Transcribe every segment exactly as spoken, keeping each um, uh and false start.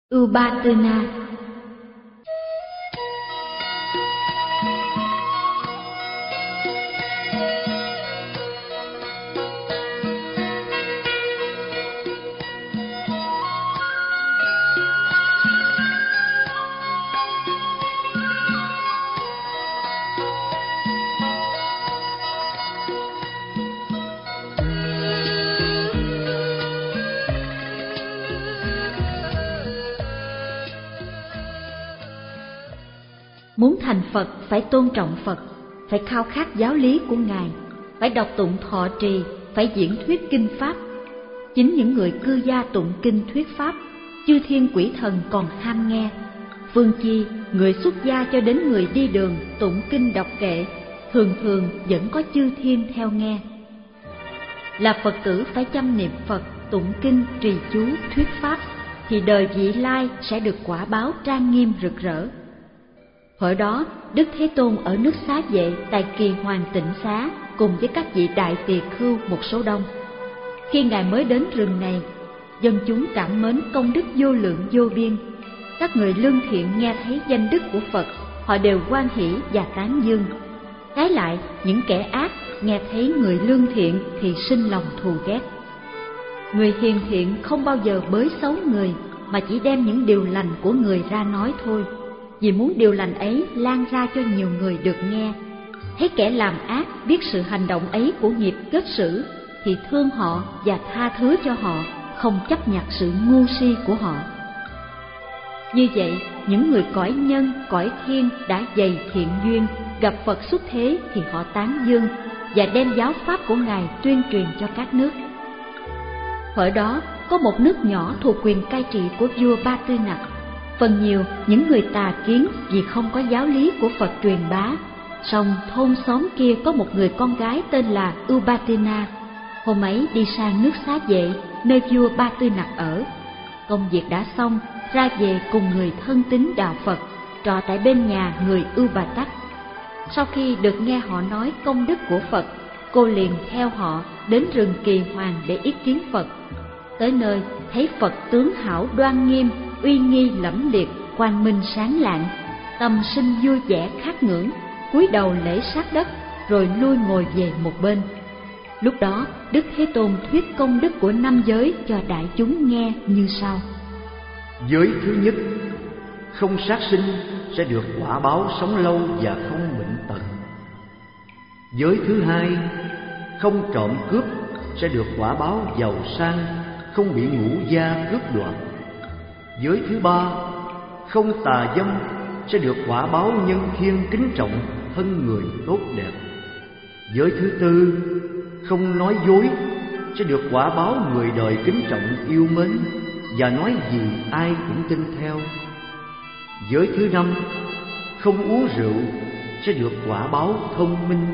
Ubatana. Muốn thành Phật phải tôn trọng Phật, phải khao khát giáo lý của Ngài, phải đọc tụng thọ trì, phải diễn thuyết kinh Pháp. Chính những người cư gia tụng kinh thuyết Pháp, chư thiên quỷ thần còn ham nghe. Phương chi, người xuất gia cho đến người đi đường tụng kinh đọc kệ, thường thường vẫn có chư thiên theo nghe. Là Phật tử phải chăm niệm Phật, tụng kinh, trì chú, thuyết Pháp, thì đời vị lai sẽ được quả báo trang nghiêm rực rỡ. Hồi đó, Đức Thế Tôn ở nước Xá Vệ tại Kỳ Hoàng Tịnh Xá cùng với các vị đại tỳ khưu một số đông. Khi Ngài mới đến rừng này, dân chúng cảm mến công đức vô lượng vô biên. Các người lương thiện nghe thấy danh đức của Phật, họ đều hoan hỷ và tán dương. Trái lại, những kẻ ác nghe thấy người lương thiện thì sinh lòng thù ghét. Người hiền thiện không bao giờ bới xấu người, mà chỉ đem những điều lành của người ra nói thôi, vì muốn điều lành ấy lan ra cho nhiều người được nghe. Thấy kẻ làm ác biết sự hành động ấy của nghiệp kết xử, thì thương họ và tha thứ cho họ, không chấp nhặt sự ngu si của họ. Như vậy, những người cõi nhân, cõi thiên đã dày thiện duyên, gặp Phật xuất thế thì họ tán dương và đem giáo pháp của Ngài tuyên truyền cho các nước. Ở đó có một nước nhỏ thuộc quyền cai trị của vua Ba Tư Nặc. Phần nhiều những người tà kiến vì không có giáo lý của Phật truyền bá. Song thôn xóm kia có một người con gái tên là Ubatana. Hôm ấy đi sang nước Xá Vệ, nơi vua Ba Tư Nặc ở. Công việc đã xong, ra về cùng người thân tín đạo Phật, trọ tại bên nhà người Ubatak. Sau khi được nghe họ nói công đức của Phật, cô liền theo họ đến rừng Kỳ Hoàng để yết kiến Phật. Tới nơi thấy Phật tướng hảo đoan nghiêm, uy nghi lẫm liệt, quang minh sáng lạng, tâm sinh vui vẻ khát ngưỡng, cúi đầu lễ sát đất, rồi lui ngồi về một bên. Lúc đó Đức Thế Tôn thuyết công đức của năm giới cho đại chúng nghe như sau. Giới thứ nhất, không sát sinh sẽ được quả báo sống lâu và không bệnh tật. Giới thứ hai, không trộm cướp sẽ được quả báo giàu sang, không bị ngũ gia cướp đoạt. Giới thứ ba, không tà dâm sẽ được quả báo nhân thiên kính trọng, thân người tốt đẹp. Giới thứ tư, không nói dối sẽ được quả báo người đời kính trọng yêu mến, và nói gì ai cũng tin theo. Giới thứ năm, không uống rượu sẽ được quả báo thông minh.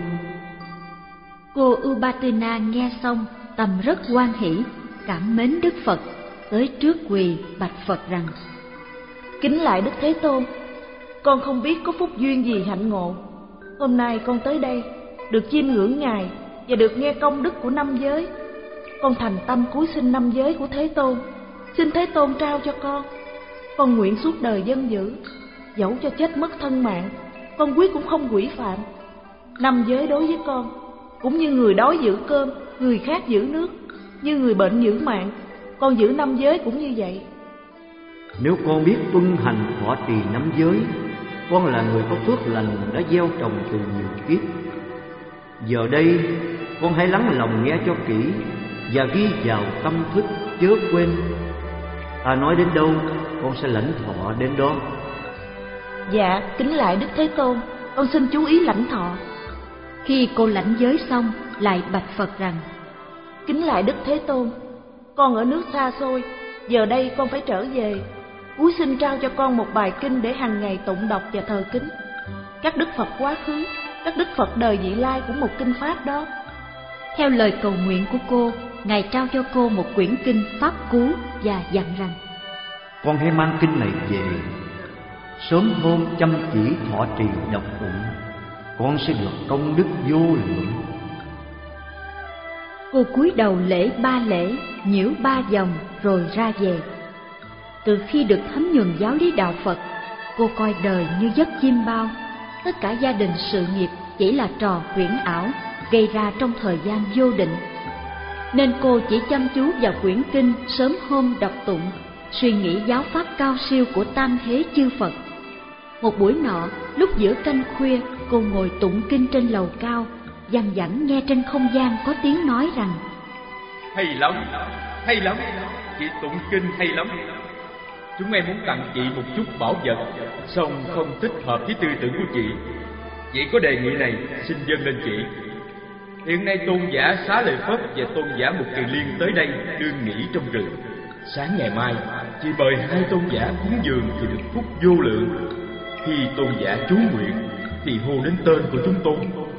Cô Ubatana nghe xong, tâm rất hoan hỷ, cảm mến Đức Phật, tới trước quỳ bạch Phật rằng: Kính lạy Đức Thế Tôn, con không biết có phúc duyên gì hạnh ngộ. Hôm nay con tới đây được chiêm ngưỡng Ngài và được nghe công đức của năm giới. Con thành tâm cúi xin năm giới của Thế Tôn, xin Thế Tôn trao cho con. Con nguyện suốt đời dân giữ, dẫu cho chết mất thân mạng, con quyết cũng không quỷ phạm. Năm giới đối với con cũng như người đói giữ cơm, người khác giữ nước, như người bệnh giữ mạng, con giữ năm giới cũng như vậy. Nếu con biết tuân hành thọ trì năm giới, con là người có phước lành đã gieo trồng từ nhiều kiếp. Giờ đây con hãy lắng lòng nghe cho kỹ và ghi vào tâm thức chớ quên. Ta nói đến đâu, con sẽ lãnh thọ đến đó. Dạ, kính lạy Đức Thế Tôn, con xin chú ý lãnh thọ. Khi cô lãnh giới xong, lại bạch Phật rằng: Kính lạy Đức Thế Tôn, con ở nước xa xôi, giờ đây con phải trở về. Cúi xin trao cho con một bài kinh để hàng ngày tụng đọc và thờ kính. Các Đức Phật quá khứ, các Đức Phật đời vị lai của một kinh Pháp đó. Theo lời cầu nguyện của cô, Ngài trao cho cô một quyển kinh Pháp Cú và dặn rằng: Con hãy mang kinh này về, sớm hôm chăm chỉ thọ trì đọc tụng, con sẽ được công đức vô lượng. Cô cúi đầu lễ ba lễ, nhiễu ba vòng rồi ra về. Từ khi được thấm nhuần giáo lý đạo Phật, cô coi đời như giấc chim bao. Tất cả gia đình sự nghiệp chỉ là trò huyễn ảo gây ra trong thời gian vô định. Nên cô chỉ chăm chú vào quyển kinh sớm hôm đọc tụng, suy nghĩ giáo pháp cao siêu của tam thế chư Phật. Một buổi nọ, lúc giữa canh khuya, cô ngồi tụng kinh trên lầu cao, văng vẳng nghe trên không gian có tiếng nói rằng: Hay lắm, hay lắm, chị tụng kinh hay lắm. Chúng em muốn tặng chị một chút bảo vật, song không thích hợp với tư tưởng của chị. Chị có đề nghị này, xin dâng lên chị. Hiện nay tôn giả Xá Lợi Phất và tôn giả Mục Kiền Liên tới đây đương nghỉ trong rừng. Sáng ngày mai, chị mời hai tôn giả cúng dường thì được phúc vô lượng. Khi tôn giả chú nguyện thì hô đến tên của chúng tôi.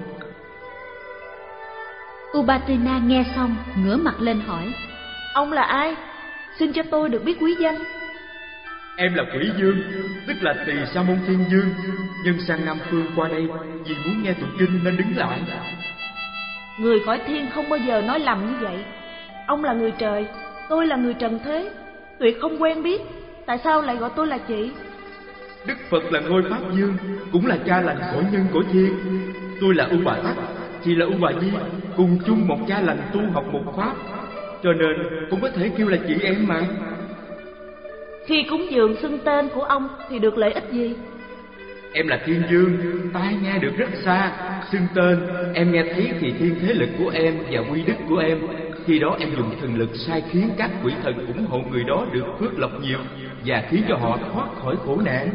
Ubatina nghe xong ngửa mặt lên hỏi: Ông là ai? Xin cho tôi được biết quý danh. Em là Quỷ Dương, tức là Tỳ Sa Môn Thiên Dương. Nhưng sang Nam Phương qua đây vì muốn nghe tụng kinh nên đứng lại. Người cõi thiên không bao giờ nói lầm như vậy. Ông là người trời, tôi là người trần thế, tuyệt không quen biết. Tại sao lại gọi tôi là chị? Đức Phật là ngôi Pháp Dương, cũng là cha lành cõi nhân cõi thiên. Tôi là U Bà Tắc, chị là U Bà Di, cùng chung một cha lành tu học một pháp, cho nên cũng có thể kêu là chị em mà. Khi cúng dường xưng tên của ông thì được lợi ích gì? Em là Thiên Dương, tai nghe được rất xa. Xưng tên, em nghe thấy thì thiên thế lực của em và quy đức của em. Khi đó em dùng thần lực sai khiến các quỷ thần ủng hộ người đó được phước lộc nhiều và khiến cho họ thoát khỏi khổ nạn.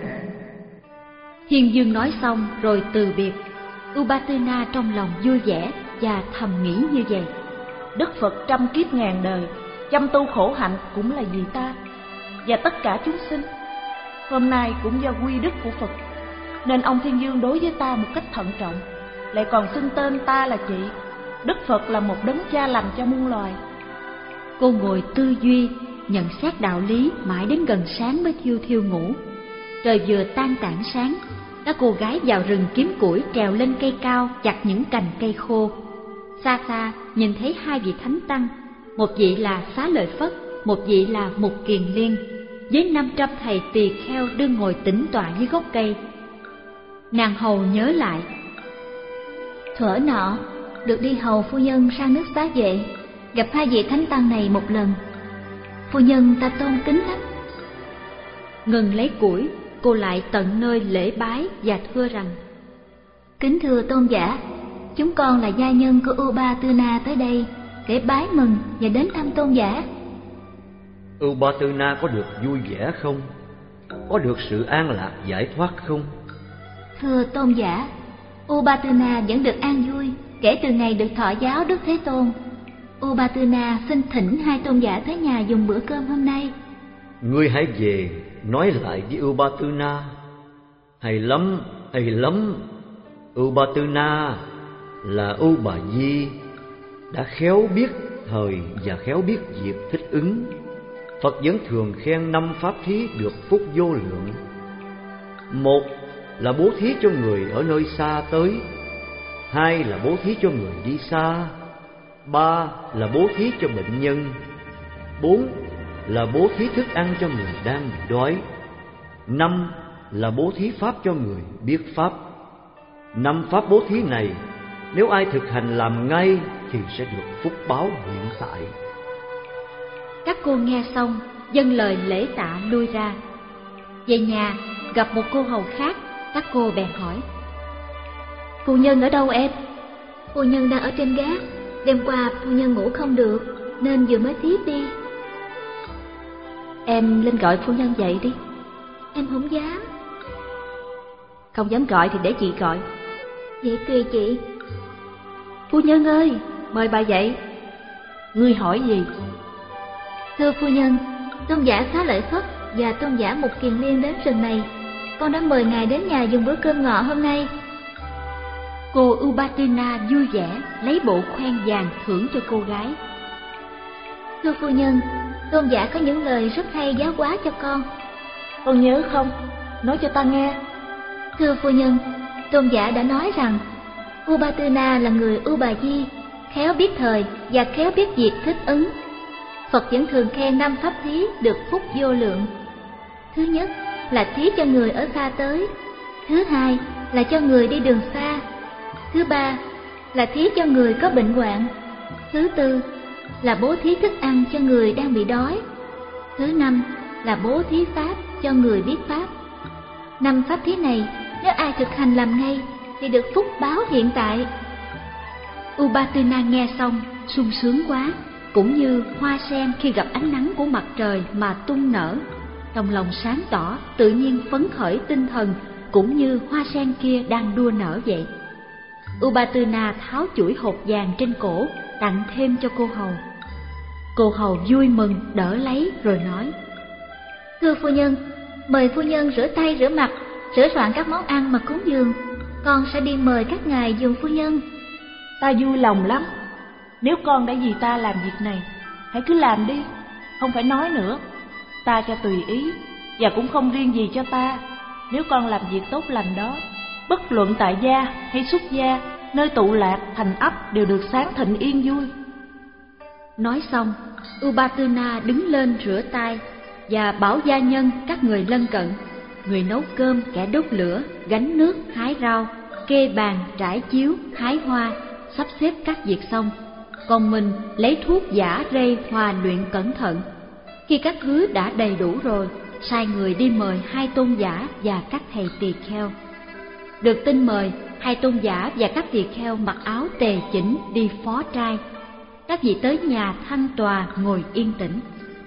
Thiên Dương nói xong rồi từ biệt. Ubatina trong lòng vui vẻ và thầm nghĩ như vậy: Đức Phật trăm kiếp ngàn đời, chăm tu khổ hạnh cũng là vì ta và tất cả chúng sinh. Hôm nay cũng do quy đức của Phật nên ông Thiên Dương đối với ta một cách thận trọng, lại còn xưng tên ta là chị. Đức Phật là một đấng cha lành cho muôn loài. Cô ngồi tư duy, nhận xét đạo lý mãi đến gần sáng mới thiêu thiêu ngủ. Trời vừa tan tảng sáng, các cô gái vào rừng kiếm củi trèo lên cây cao chặt những cành cây khô. Xa xa nhìn thấy hai vị thánh tăng, một vị là Xá Lợi Phất, một vị là Mục Kiền Liên, với năm trăm thầy tỳ kheo đương ngồi tĩnh tọa dưới gốc cây. Nàng hầu nhớ lại: Thuở nọ được đi hầu phu nhân sang nước Xá Vệ, gặp hai vị thánh tăng này một lần. Phu nhân ta tôn kính lắm. Ngừng lấy củi, cô lại tận nơi lễ bái và thưa rằng: Kính thưa tôn giả, chúng con là gia nhân của Ubatina tới đây để bái mừng và đến thăm tôn giả. Ubatina có được vui vẻ không? Có được sự an lạc giải thoát không? Thưa tôn giả, Ubatina vẫn được an vui kể từ ngày được thọ giáo Đức Thế Tôn. Ubatina xin thỉnh hai tôn giả tới nhà dùng bữa cơm hôm nay. Ngươi hãy về nói lại với Ubatina. Hay lắm, hay lắm. Ubatina là U Bà Di, đã khéo biết thời và khéo biết dịp thích ứng. Phật vẫn thường khen năm pháp thí được phúc vô lượng. Một là bố thí cho người ở nơi xa tới. Hai là bố thí cho người đi xa. Ba là bố thí cho bệnh nhân. Bốn là bố thí thức ăn cho người đang bị đói. Năm là bố thí pháp cho người biết pháp. Năm pháp bố thí này, nếu ai thực hành làm ngay thì sẽ được phúc báo hiện tại. Các cô nghe xong, dâng lời lễ tạ lui ra. Về nhà, gặp một cô hầu khác, các cô bèn hỏi: Phu nhân ở đâu em? Phu nhân đang ở trên gác. Đêm qua phu nhân ngủ không được nên vừa mới thiếp đi. Em lên gọi phu nhân dậy đi. Em không dám. Không dám gọi thì để chị gọi. Vậy tùy chị. Phu nhân ơi, mời bà dậy. Ngươi hỏi gì? Thưa phu nhân, tôn giả Xá Lợi Phất và tôn giả Mục Kiền Liên đến rừng này. Con đã mời ngài đến nhà dùng bữa cơm ngọ hôm nay. Cô Ubatina vui vẻ lấy bộ khoen vàng thưởng cho cô gái. Thưa phu nhân, tôn giả có những lời rất hay giáo hóa cho con. Con nhớ không? Nói cho ta nghe. Thưa phu nhân, tôn giả đã nói rằng Ubatina là người U Bà Di, khéo biết thời và khéo biết việc thích ứng. Phật vẫn thường khen năm pháp thí được phúc vô lượng. Thứ nhất là thí cho người ở xa tới. Thứ hai là cho người đi đường xa. Thứ ba là thí cho người có bệnh hoạn. Thứ tư là bố thí thức ăn cho người đang bị đói. Thứ năm là bố thí pháp cho người biết pháp. Năm pháp thí này nếu ai thực hành làm ngay thì được phúc báo hiện tại. Ubatana nghe xong sung sướng quá, cũng như hoa sen khi gặp ánh nắng của mặt trời mà tung nở. Trong lòng sáng tỏ, tự nhiên phấn khởi tinh thần, cũng như hoa sen kia đang đua nở vậy. Ubatana tháo chuỗi hột vàng trên cổ, tặng thêm cho cô hầu. Cô hầu vui mừng đỡ lấy rồi nói: Thưa phu nhân, mời phu nhân rửa tay rửa mặt, sửa soạn các món ăn mà cúng dường. Con sẽ đi mời các ngài dùng phu nhân. Ta vui lòng lắm. Nếu con đã vì ta làm việc này, hãy cứ làm đi, không phải nói nữa. Ta cho tùy ý, và cũng không riêng gì cho ta. Nếu con làm việc tốt lành đó, bất luận tại gia hay xuất gia, nơi tụ lạc, thành ấp đều được sáng thịnh yên vui. Nói xong, Ubatana đứng lên rửa tay và bảo gia nhân các người lân cận, người nấu cơm, kẻ đốt lửa, gánh nước, hái rau, kê bàn, trải chiếu, hái hoa, sắp xếp các việc xong. Còn mình lấy thuốc giả rây hòa luyện cẩn thận. Khi các thứ đã đầy đủ rồi, sai người đi mời hai tôn giả và các thầy tỳ kheo. Được tin mời, hai tôn giả và các tỳ kheo mặc áo tề chỉnh đi phó trai. Các vị tới nhà thanh tòa ngồi yên tĩnh.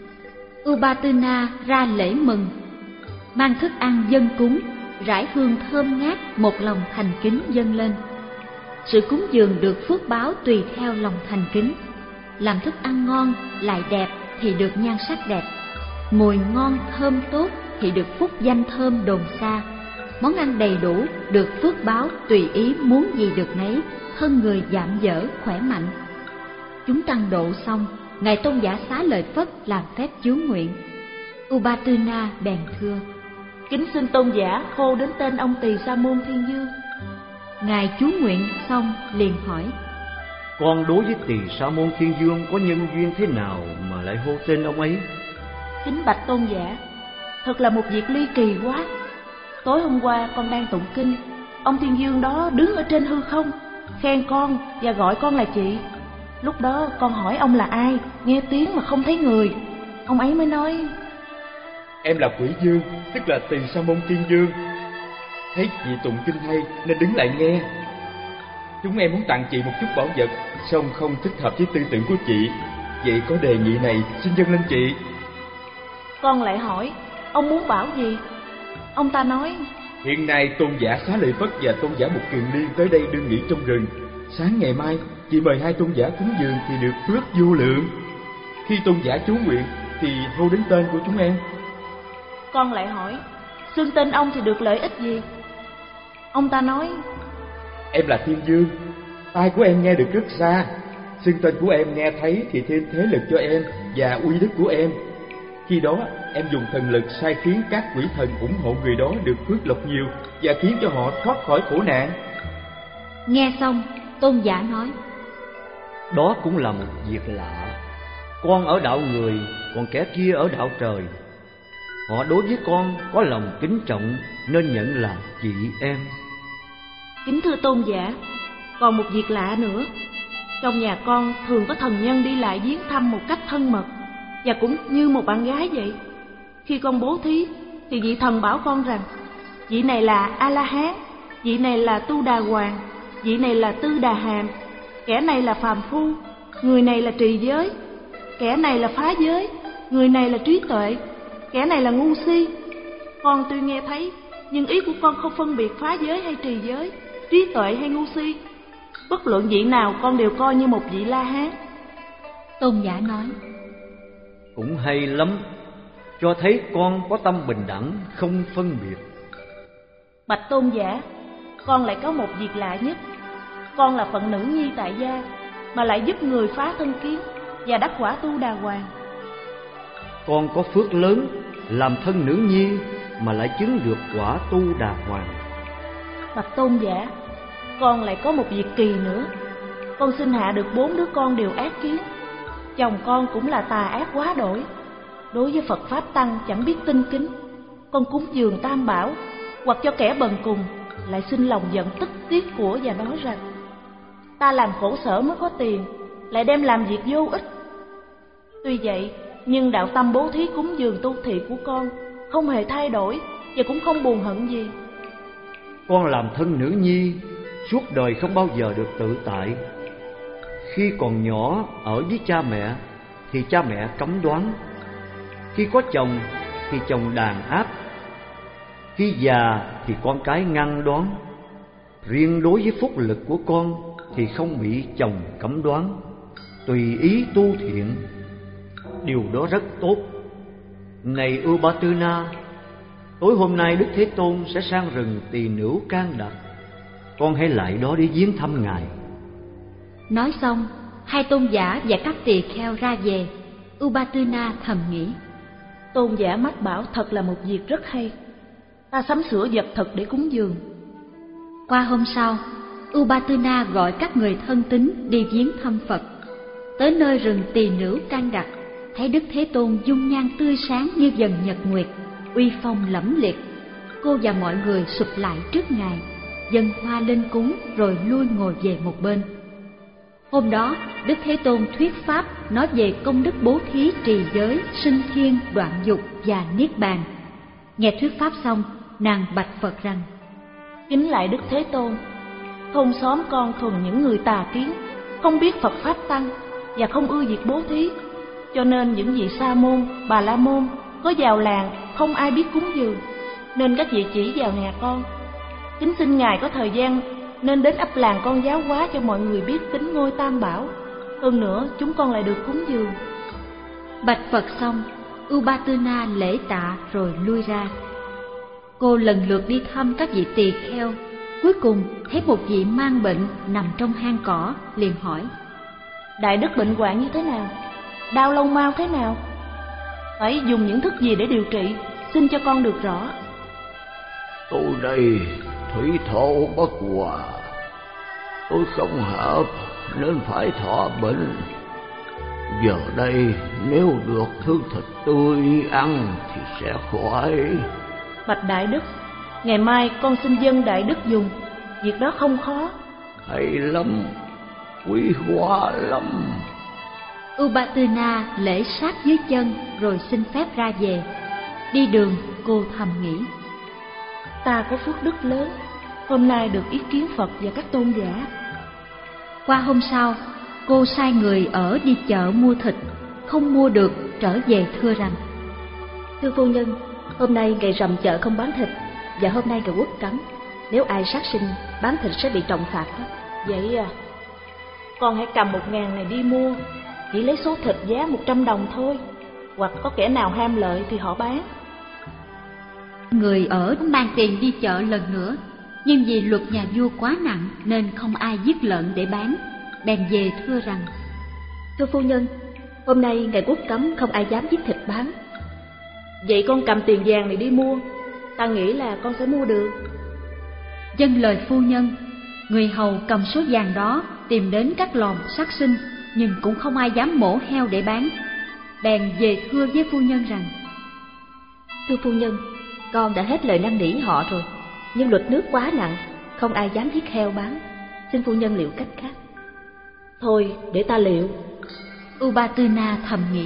Ubatana ra lễ mừng, mang thức ăn dâng cúng, rải hương thơm ngát, một lòng thành kính dâng lên. Sự cúng dường được phước báo tùy theo lòng thành kính. Làm thức ăn ngon lại đẹp thì được nhan sắc đẹp, mùi ngon thơm tốt thì được phúc danh thơm đồn xa. Món ăn đầy đủ được phước báo tùy ý muốn gì được nấy, thân người dạm dở khỏe mạnh. Chúng tăng độ xong, ngài tôn giả xá lợi Phất làm phép chú nguyện. Ubatana bèn thưa: Kính xin tôn giả khô đến tên ông Tỳ Sa Môn Thiên Dương. Ngài chú nguyện xong liền hỏi: Con đối với Tỳ Sa Môn Thiên Dương có nhân duyên thế nào mà lại hô tên ông ấy? Kính bạch tôn giả, thật là một việc ly kỳ quá. Tối hôm qua con đang tụng kinh, ông Thiên Dương đó đứng ở trên hư không, khen con và gọi con là chị. Lúc đó con hỏi ông là ai, nghe tiếng mà không thấy người. Ông ấy mới nói: Em là Quỷ Dương, tức là Tỳ Sa Môn Thiên Dương. Thấy chị tụng kinh hay nên đứng lại nghe. Chúng em muốn tặng chị một chút bảo vật, song không thích hợp với tư tưởng của chị. Vậy có đề nghị này xin dâng lên chị. Con lại hỏi: Ông muốn bảo gì? Ông ta nói: Hiện nay tôn giả Xá Lợi Phất và tôn giả Mục Kiền Liên tới đây đương nghỉ trong rừng. Sáng ngày mai chị mời hai tôn giả cúng dường thì được phước vô lượng. Khi tôn giả chú nguyện thì hô đến tên của chúng em. Con lại hỏi: Xưng tên ông thì được lợi ích gì? Ông ta nói: Em là Thiên Dương, tai của em nghe được rất xa. Xưng tên của em nghe thấy thì thêm thế lực cho em và uy đức của em. Khi đó em dùng thần lực sai khiến các quỷ thần ủng hộ người đó được phước lộc nhiều và khiến cho họ thoát khỏi khổ nạn. Nghe xong, tôn giả nói: Đó cũng là một việc lạ. Con ở đạo người, còn kẻ kia ở đạo trời. Họ đối với con có lòng kính trọng nên nhận là chị em. Kính thưa tôn giả, còn một việc lạ nữa. Trong nhà con thường có thần nhân đi lại viếng thăm một cách thân mật, và cũng như một bạn gái vậy. Khi con bố thí thì vị thần bảo con rằng vị này là A-la-hán, vị này là Tu Đà Hoàng, vị này là Tư Đà Hàm, kẻ này là phàm phu, người này là trì giới, kẻ này là phá giới, người này là trí tuệ, kẻ này là ngu si. Con tuy nghe thấy, nhưng ý của con không phân biệt phá giới hay trì giới, trí tuệ hay ngu si. Bất luận vị nào con đều coi như một vị La-hán. Tôn giả nói: Cũng hay lắm, cho thấy con có tâm bình đẳng, không phân biệt. Bạch tôn giả, con lại có một việc lạ nhất. Con là phận nữ nhi tại gia, mà lại giúp người phá thân kiến và đắc quả Tu Đà Hoàng. Con có phước lớn, làm thân nữ nhi mà lại chứng được quả Tu Đà Hoàng. Bạch tôn giả, con lại có một việc kỳ nữa. Con sinh hạ được bốn đứa con đều ác kiến. Chồng con cũng là tà ác quá đổi, đối với Phật Pháp Tăng chẳng biết tinh kính. con cúng dường Tam Bảo, hoặc cho kẻ bần cùng, lại xin lòng giận tức tiếc của và nói rằng: ta làm khổ sở mới có tiền, lại đem làm việc vô ích. Tuy vậy, nhưng đạo tâm bố thí cúng dường tu thị của con không hề thay đổi và cũng không buồn hận gì. Con làm thân nữ nhi, suốt đời không bao giờ được tự tại. Khi còn nhỏ ở với cha mẹ thì cha mẹ cấm đoán, khi có chồng thì chồng đàn áp, khi già thì con cái ngăn đoán. Riêng đối với phúc lực của con thì không bị chồng cấm đoán, tùy ý tu thiện. Điều đó rất tốt. Này Ubatana, tối hôm nay Đức Thế Tôn sẽ sang rừng Tỳ Nữu Can Đạt, con hãy lại đó để viếng thăm Ngài. Nói xong, hai tôn giả và các tỳ kheo ra về. Ubatana thầm nghĩ: tôn giả mách bảo thật là một việc rất hay. Ta sắm sửa vật thực để cúng dường. Qua hôm sau, Ubatana gọi các người thân tín đi viếng thăm Phật. Tới nơi rừng Tỳ Nữu Can Đạt, thấy Đức Thế Tôn dung nhan tươi sáng như dần nhật nguyệt, uy phong lẫm liệt. Cô và mọi người sụp lại trước Ngài, dâng hoa lên cúng rồi lui ngồi về một bên. Hôm đó, Đức Thế Tôn thuyết pháp nói về công đức bố thí trì giới, sinh thiên, đoạn dục và niết bàn. Nghe thuyết pháp xong, nàng bạch Phật rằng: kính lại Đức Thế Tôn, thôn xóm con thuần những người tà kiến, không biết Phật pháp tăng và không ưa việc bố thí, cho nên những vị sa môn, bà la môn có vào làng không ai biết cúng dường, nên các vị chỉ vào nhà con. Kính xin Ngài có thời gian nên đến ấp làng con giáo hóa cho mọi người biết tính ngôi Tam Bảo. Hơn nữa chúng con lại được cúng dường. Bạch Phật xong, Ubatana lễ tạ rồi lui ra. Cô lần lượt đi thăm các vị tỳ kheo. Cuối cùng thấy một vị mang bệnh nằm trong hang cỏ, liền hỏi: đại đức bệnh hoạn như thế nào? Đau lâu mau thế nào? Phải dùng những thức gì để điều trị? Xin cho con được rõ. Tôi đây thủy thổ bất hòa, tôi không hợp nên phải thọ bệnh. Giờ đây nếu được thứ thịt tươi ăn thì sẽ khỏi. Bạch đại đức, ngày mai con xin dâng đại đức dùng, việc đó không khó. Hay lắm, quý hóa lắm. Ubatana lễ sát dưới chân rồi xin phép ra về. Đi đường cô thầm nghĩ: ta có phước đức lớn, hôm nay được ý kiến Phật và các tôn giả. Qua hôm sau, cô sai người ở đi chợ mua thịt, không mua được trở về thưa rằng: thưa phu nhân, hôm nay ngày rằm chợ không bán thịt, và hôm nay ngày quốc cấm, nếu ai sát sinh bán thịt sẽ bị trọng phạt đó. Vậy à, con hãy cầm một ngàn này đi mua, chỉ lấy số thịt giá một trăm đồng thôi, hoặc có kẻ nào ham lợi thì họ bán. Người ở mang tiền đi chợ lần nữa, nhưng vì luật nhà vua quá nặng nên không ai giết lợn để bán, bèn về thưa rằng: thưa phu nhân, hôm nay ngày quốc cấm không ai dám giết thịt bán. Vậy con cầm tiền vàng này đi mua, ta nghĩ là con sẽ mua được. Dâng lời phu nhân, người hầu cầm số vàng đó tìm đến các lò sát sinh, nhưng cũng không ai dám mổ heo để bán. Bèn về thưa với phu nhân rằng: thưa phu nhân, con đã hết lời năn nỉ họ rồi, nhưng luật nước quá nặng, không ai dám giết heo bán. Xin phu nhân liệu cách khác. Thôi để ta liệu. Ubatana thầm nghĩ: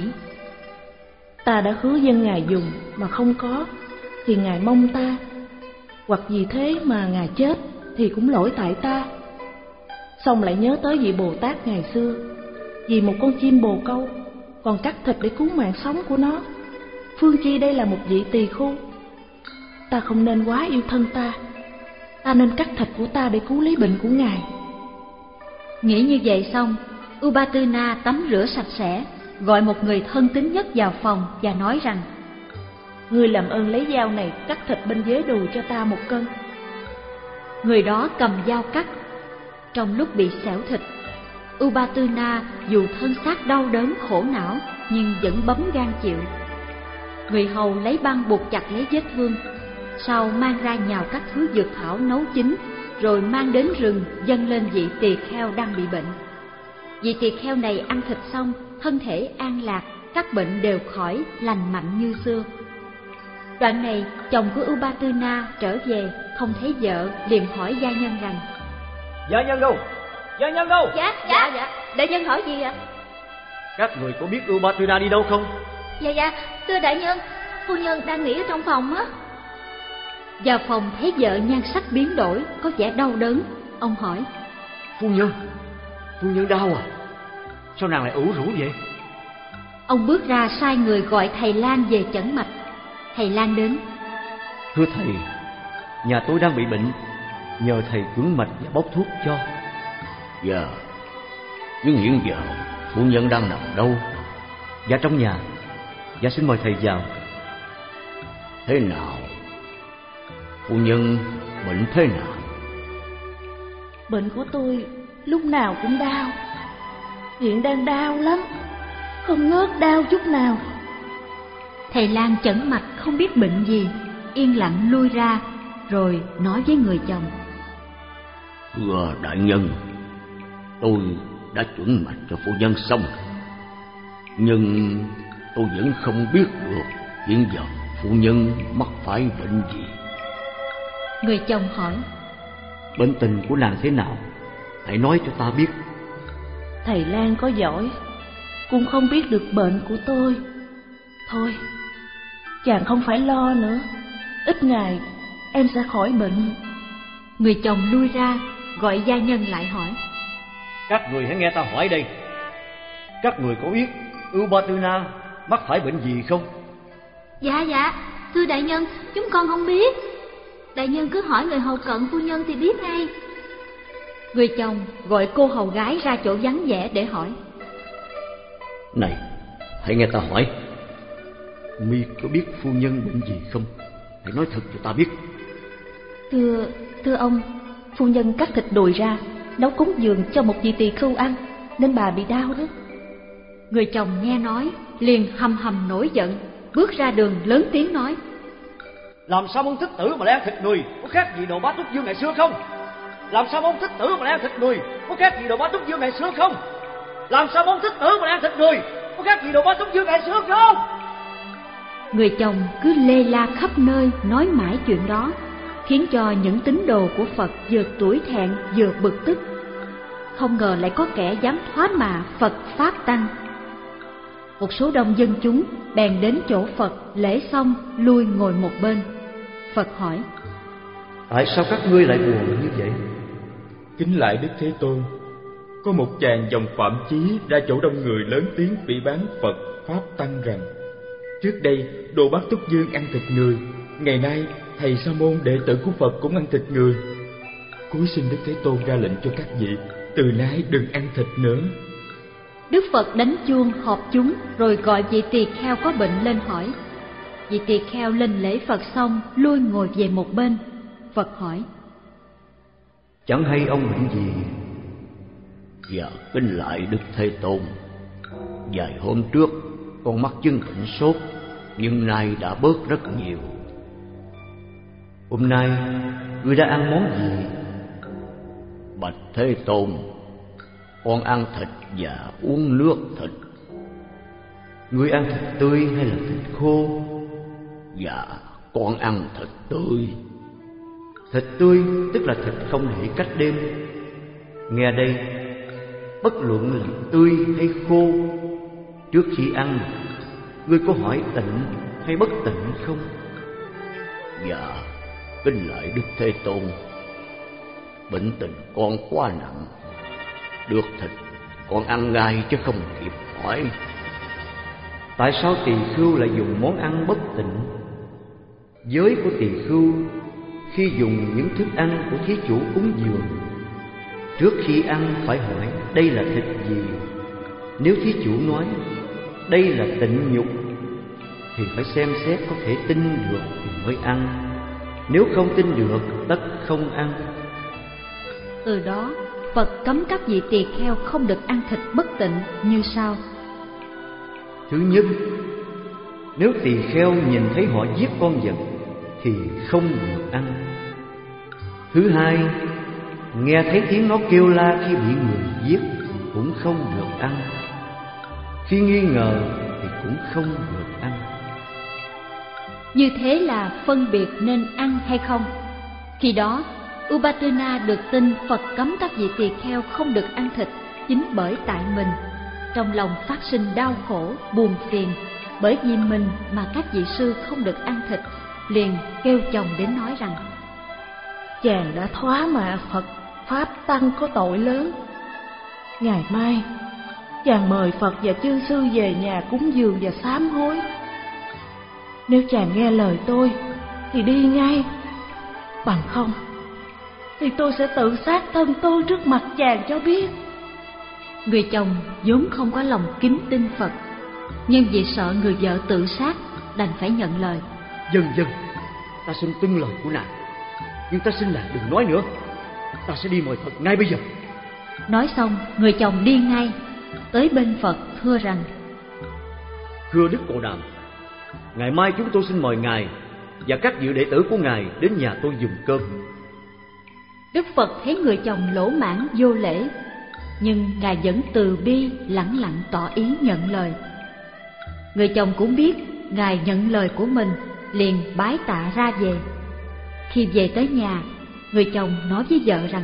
ta đã hứa dân Ngài dùng mà không có thì Ngài mong ta, hoặc vì thế mà Ngài chết thì cũng lỗi tại ta. Xong lại nhớ tới vị Bồ Tát ngày xưa, vì một con chim bồ câu còn cắt thịt để cứu mạng sống của nó, phương chi đây là một vị tỳ khưu. Ta không nên quá yêu thân ta, ta nên cắt thịt của ta để cứu lấy bệnh của Ngài. Nghĩ như vậy xong, Ubatana tắm rửa sạch sẽ, gọi một người thân tín nhất vào phòng và nói rằng: ngươi làm ơn lấy dao này cắt thịt bên dưới đùi cho ta một cân. Người đó cầm dao cắt. Trong lúc bị xẻo thịt, Ubatana dù thân xác đau đớn khổ não nhưng vẫn bấm gan chịu. Người hầu lấy băng buộc chặt lấy vết thương, sau mang ra nhào các thứ dược thảo nấu chín, rồi mang đến rừng dâng lên vị tỳ kheo đang bị bệnh. Vị tỳ kheo này ăn thịt xong, thân thể an lạc, các bệnh đều khỏi, lành mạnh như xưa. Đoạn này chồng của Upatana trở về, không thấy vợ, liền hỏi gia nhân rằng: Gia nhân đâu? Gia nhân đâu? Dạ, dạ, dạ. Đại nhân hỏi gì ạ? Các người có biết Upatana đi đâu không? Dạ dạ, thưa đại nhân, phu nhân đang nghỉ ở trong phòng á. Vào phòng thấy vợ nhan sắc biến đổi, có vẻ đau đớn. Ông hỏi: Phu nhân, phu nhân đau à? Sao nàng lại ủ rũ vậy? Ông bước ra sai người gọi thầy Lang về chẩn mạch. Thầy Lang đến: Thưa thầy, nhà tôi đang bị bệnh, nhờ thầy cưỡng mạch và bốc thuốc cho. Dạ, nhưng hiện giờ phu nhân đang nằm đâu? Dạ trong nhà. Dạ xin mời thầy vào. Thế nào? Phu nhân bệnh thế nào? Bệnh của tôi lúc nào cũng đau, hiện đang đau lắm, không ngớt đau chút nào. Thầy Lang chẩn mạch không biết bệnh gì, yên lặng lui ra, rồi nói với người chồng: Thưa đại nhân, tôi đã chuẩn mạch cho phu nhân xong, nhưng tôi vẫn không biết được hiện giờ phu nhân mắc phải bệnh gì. Người chồng hỏi: Bệnh tình của nàng thế nào? Hãy nói cho ta biết. Thầy Lang có giỏi cũng không biết được bệnh của tôi. Thôi, chàng không phải lo nữa, ít ngày em sẽ khỏi bệnh. Người chồng lui ra, gọi gia nhân lại hỏi: Các người hãy nghe ta hỏi đây. Các người có biết Upatana mắc phải bệnh gì không? Dạ dạ, thưa đại nhân, chúng con không biết. Đại nhân cứ hỏi người hầu cận phu nhân thì biết ngay. Người chồng gọi cô hầu gái ra chỗ vắng vẻ để hỏi: Này, hãy nghe ta hỏi. Mi có biết phu nhân bệnh gì không? Hãy nói thật cho ta biết. Thưa, thưa ông, phu nhân cắt thịt đùi ra, nấu cúng dường cho một vị tỳ khưu ăn, nên bà bị đau đó. Người chồng nghe nói, liền hầm hầm nổi giận, bước ra đường lớn tiếng nói: Làm sao ông thích tử mà lại ăn thịt người? Có khác gì đồ Bá Túc Dương ngày xưa không? Làm sao ông thích tử mà lại ăn thịt người? Có khác gì đồ Bá Túc Dương ngày xưa không? Làm sao ông thích tử mà lại ăn thịt người? Có khác gì đồ Bá Túc Dương ngày xưa không? Người chồng cứ lê la khắp nơi nói mãi chuyện đó, khiến cho những tín đồ của Phật vừa tủi thẹn vừa bực tức. Không ngờ lại có kẻ dám thoá mạ Phật Pháp Tăng. Một số đông dân chúng bèn đến chỗ Phật, lễ xong lui ngồi một bên. Phật hỏi: Tại sao các ngươi lại buồn như vậy? Kính lại Đức Thế Tôn, có một chàng dòng Phạm Chí ra chỗ đông người lớn tiếng phỉ báng Phật Pháp Tăng rằng: Trước đây Đồ Bát Túc Dương ăn thịt người, ngày nay thầy Sa môn đệ tử của Phật cũng ăn thịt người. Cúi xin Đức Thế Tôn ra lệnh cho các vị từ nay đừng ăn thịt nữa. Đức Phật đánh chuông họp chúng, rồi gọi vị tỳ kheo có bệnh lên hỏi. Vị tỳ kheo lên lễ Phật xong lui ngồi về một bên. Phật hỏi: Chẳng hay ông bệnh gì? Dạ kính lại Đức Thế Tôn, vài hôm trước con mắc chứng bệnh sốt, nhưng nay đã bớt rất nhiều. Hôm nay ngươi đã ăn món gì? Bạch Thế Tôn, con ăn thịt và uống nước thịt. Ngươi ăn thịt tươi hay là thịt khô? Dạ, con ăn thịt tươi. Thịt tươi tức là thịt không để cách đêm. Nghe đây, bất luận là tươi hay khô, trước khi ăn, ngươi có hỏi tịnh hay bất tịnh không? Dạ, kính lại Đức Thế Tôn, bệnh tình con quá nặng, được thịt con ăn ngay chứ không kịp hỏi. Tại sao tỳ khưu lại dùng món ăn bất tịnh? Giới của tỳ khưu khi dùng những thức ăn của thí chủ cúng dường, trước khi ăn phải hỏi đây là thịt gì. Nếu thí chủ nói đây là tịnh nhục thì phải xem xét có thể tin được thì mới ăn, nếu không tin được tất không ăn. Từ đó Phật cấm các vị tỳ kheo không được ăn thịt bất tịnh như sau. Thứ nhất, nếu tỳ kheo nhìn thấy họ giết con vật thì không được ăn. Thứ hai, nghe thấy tiếng nó kêu la khi bị người giết cũng không được ăn. Khi nghi ngờ thì cũng không được ăn. như thế là phân biệt nên ăn hay không. Khi đó, Upatana được tin Phật cấm các vị tỳ kheo không được ăn thịt chính bởi tại mình. Trong lòng phát sinh đau khổ, buồn phiền, bởi vì mình mà các vị sư không được ăn thịt, liền kêu chồng đến nói rằng: chàng đã thóa mạ Phật Pháp Tăng có tội lớn. Ngày mai, chàng mời Phật và chư sư về nhà cúng dường và sám hối. Nếu chàng nghe lời tôi thì đi ngay, bằng không thì tôi sẽ tự sát thân tôi trước mặt chàng cho biết. Người chồng vốn không có lòng kính tin Phật, nhưng vì sợ người vợ tự sát đành phải nhận lời. Dần dần, ta xin tuân lời của nàng, nhưng ta xin là đừng nói nữa. Ta sẽ đi mời Phật ngay bây giờ. Nói xong, người chồng đi ngay tới bên Phật thưa rằng: thưa Đức Cồ Đàm, ngày mai chúng tôi xin mời ngài và các vị đệ tử của ngài đến nhà tôi dùng cơm. Đức Phật thấy người chồng lỗ mãng vô lễ, nhưng ngài vẫn từ bi lẳng lặng tỏ ý nhận lời. Người chồng cũng biết ngài nhận lời của mình, liền bái tạ ra về. Khi về tới nhà, người chồng nói với vợ rằng: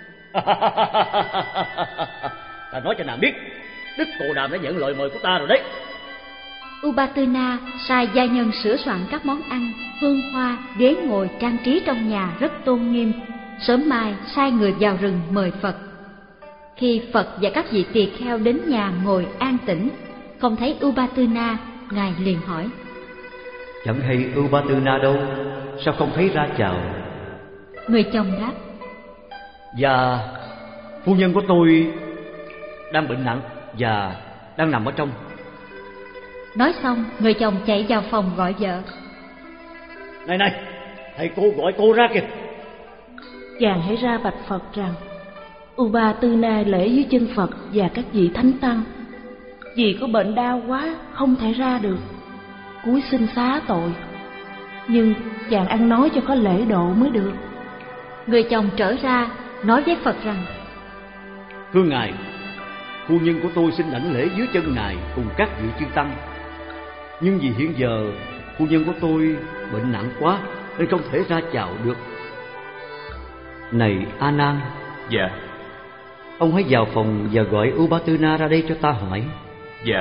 ta nói cho nàng biết, Đức Cồ Đàm đã nhận lời mời của ta rồi đấy. Upatana sai gia nhân sửa soạn các món ăn, hương hoa, ghế ngồi trang trí trong nhà rất tôn nghiêm. Sớm mai sai người vào rừng mời Phật. Khi Phật và các vị tỳ kheo đến nhà ngồi an tĩnh, không thấy Upatana, ngài liền hỏi: chẳng hay Upatana đâu, sao không thấy ra chào? Người chồng đáp: Dạ, phu nhân của tôi đang bệnh nặng và đang nằm ở trong. Nói xong, người chồng chạy vào phòng gọi vợ. Này này, thầy cô gọi cô ra kìa. Chàng hãy ra bạch Phật rằng Upatana lễ dưới chân Phật và các vị thánh tăng. Vì có bệnh đau quá không thể ra được, cúi xin xá tội. Nhưng chàng ăn nói cho có lễ độ mới được. Người chồng trở ra nói với Phật rằng: thưa ngài, phu nhân của tôi xin đảnh lễ dưới chân ngài cùng các vị chư tăng. Nhưng vì hiện giờ phu nhân của tôi bệnh nặng quá nên không thể ra chào được. Này A Nan. Dạ. Ông hãy vào phòng và gọi Upatana ra đây cho ta hỏi. Dạ.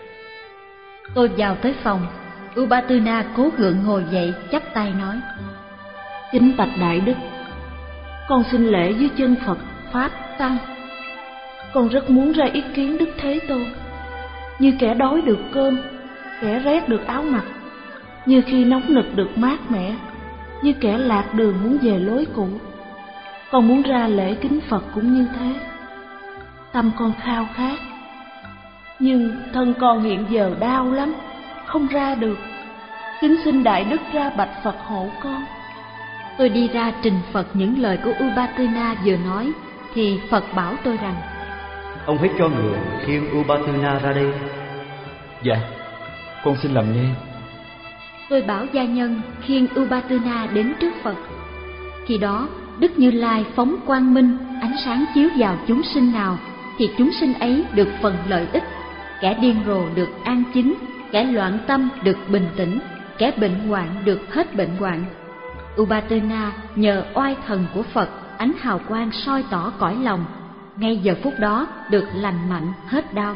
Tôi vào tới phòng. Upatana cố gượng ngồi dậy, chắp tay nói: kính bạch đại đức, con xin lễ dưới chân Phật Pháp Tăng. Con rất muốn ra ý kiến Đức Thế Tôn, như kẻ đói được cơm, kẻ rét được áo mặc, như khi nóng nực được mát mẻ, như kẻ lạc đường muốn về lối cũ. Con muốn ra lễ kính Phật cũng như thế. Tâm con khao khát, nhưng thân con hiện giờ đau lắm, không ra được. Kính xin đại đức ra bạch Phật hộ con. Tôi đi ra trình Phật những lời của Upatana vừa nói, thì Phật bảo tôi rằng: ông hãy cho người khiêng Upatana ra đây. Dạ, con xin làm nghe. Tôi bảo gia nhân khiêng Upatana đến trước Phật. Khi đó Đức Như Lai phóng quang minh, ánh sáng chiếu vào chúng sinh nào thì chúng sinh ấy được phần lợi ích. Kẻ điên rồ được an chính, kẻ loạn tâm được bình tĩnh, kẻ bệnh hoạn được hết bệnh hoạn. Upatana nhờ oai thần của Phật, ánh hào quang soi tỏ cõi lòng, ngay giờ phút đó được lành mạnh hết đau.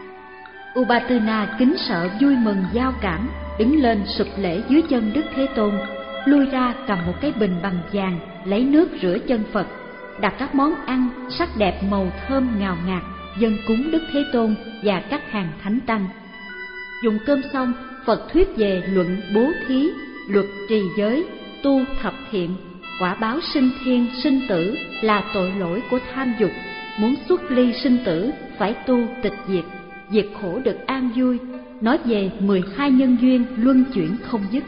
Upatana kính sợ vui mừng giao cảm, đứng lên sụp lễ dưới chân Đức Thế Tôn, lui ra cầm một cái bình bằng vàng, lấy nước rửa chân Phật, đặt các món ăn sắc đẹp màu thơm ngào ngạt dâng cúng Đức Thế Tôn và các hàng thánh tăng. Dùng cơm xong, Phật thuyết về luận bố thí, luật trì giới, tu thập thiện, quả báo sinh thiên sinh tử là tội lỗi của tham dục, muốn xuất ly sinh tử phải tu tịch diệt, diệt khổ được an vui, nói về mười hai nhân duyên luân chuyển không dứt.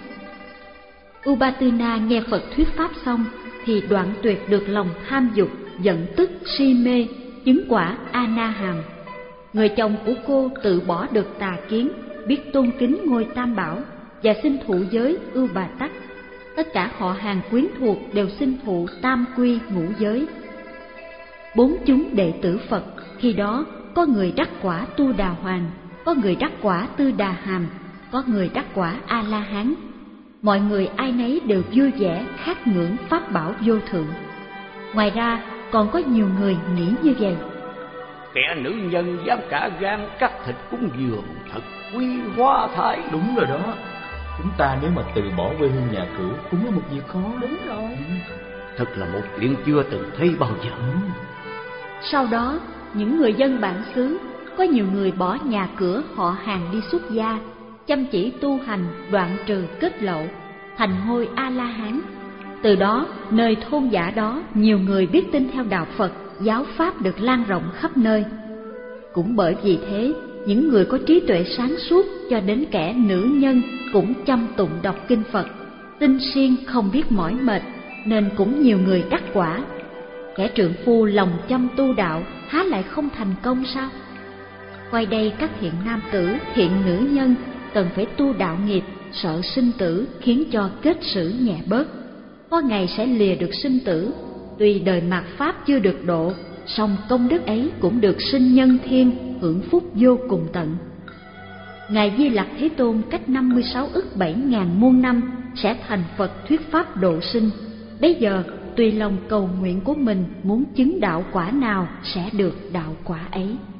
Upatana nghe Phật thuyết pháp xong thì đoạn tuyệt được lòng tham dục, giận tức, si mê, chứng quả A Na Hàm. Người chồng của cô tự bỏ được tà kiến, biết tôn kính ngôi Tam Bảo và xin thụ giới ưu bà tắc. Tất cả họ hàng quyến thuộc đều xin thụ tam quy ngũ giới. Bốn chúng đệ tử Phật khi đó có người đắc quả Tu Đà Hoàng, có người đắc quả Tư Đà Hàm, có người đắc quả A La Hán. mọi người ai nấy đều vui vẻ khát ngưỡng pháp bảo vô thượng. Ngoài ra còn có nhiều người nghĩ như vậy: kẻ nữ nhân dám cả gan cắt thịt cúng dường, thật quý hóa thái. Đúng rồi đó, chúng ta nếu mà từ bỏ quê hương nhà cửa cũng là một việc khó. Đúng rồi. Thật là một chuyện chưa từng thấy bao giờ. Sau đó, những người dân bản xứ, có nhiều người bỏ nhà cửa họ hàng đi xuất gia, chăm chỉ tu hành đoạn trừ kết lậu, thành ngôi A-la-hán. Từ đó, nơi thôn dã đó, nhiều người biết tin theo đạo Phật, giáo pháp được lan rộng khắp nơi. Cũng bởi vì thế, những người có trí tuệ sáng suốt cho đến kẻ nữ nhân cũng chăm tụng đọc kinh Phật, tinh siêng không biết mỏi mệt, nên cũng nhiều người đắc quả. Kẻ trượng phu lòng chăm tu đạo há lại không thành công sao? Quay đây các thiện nam tử, thiện nữ nhân cần phải tu đạo nghiệp, sợ sinh tử khiến cho kết sử nhẹ bớt. Có ngày sẽ lìa được sinh tử, tuy đời mạt pháp chưa được độ, song công đức ấy cũng được sinh nhân thiên, hưởng phúc vô cùng tận. Ngài Di Lặc Thế Tôn cách năm mươi sáu ức bảy ngàn muôn năm sẽ thành Phật thuyết pháp độ sinh. Bây giờ tùy lòng cầu nguyện của mình muốn chứng đạo quả nào sẽ được đạo quả ấy.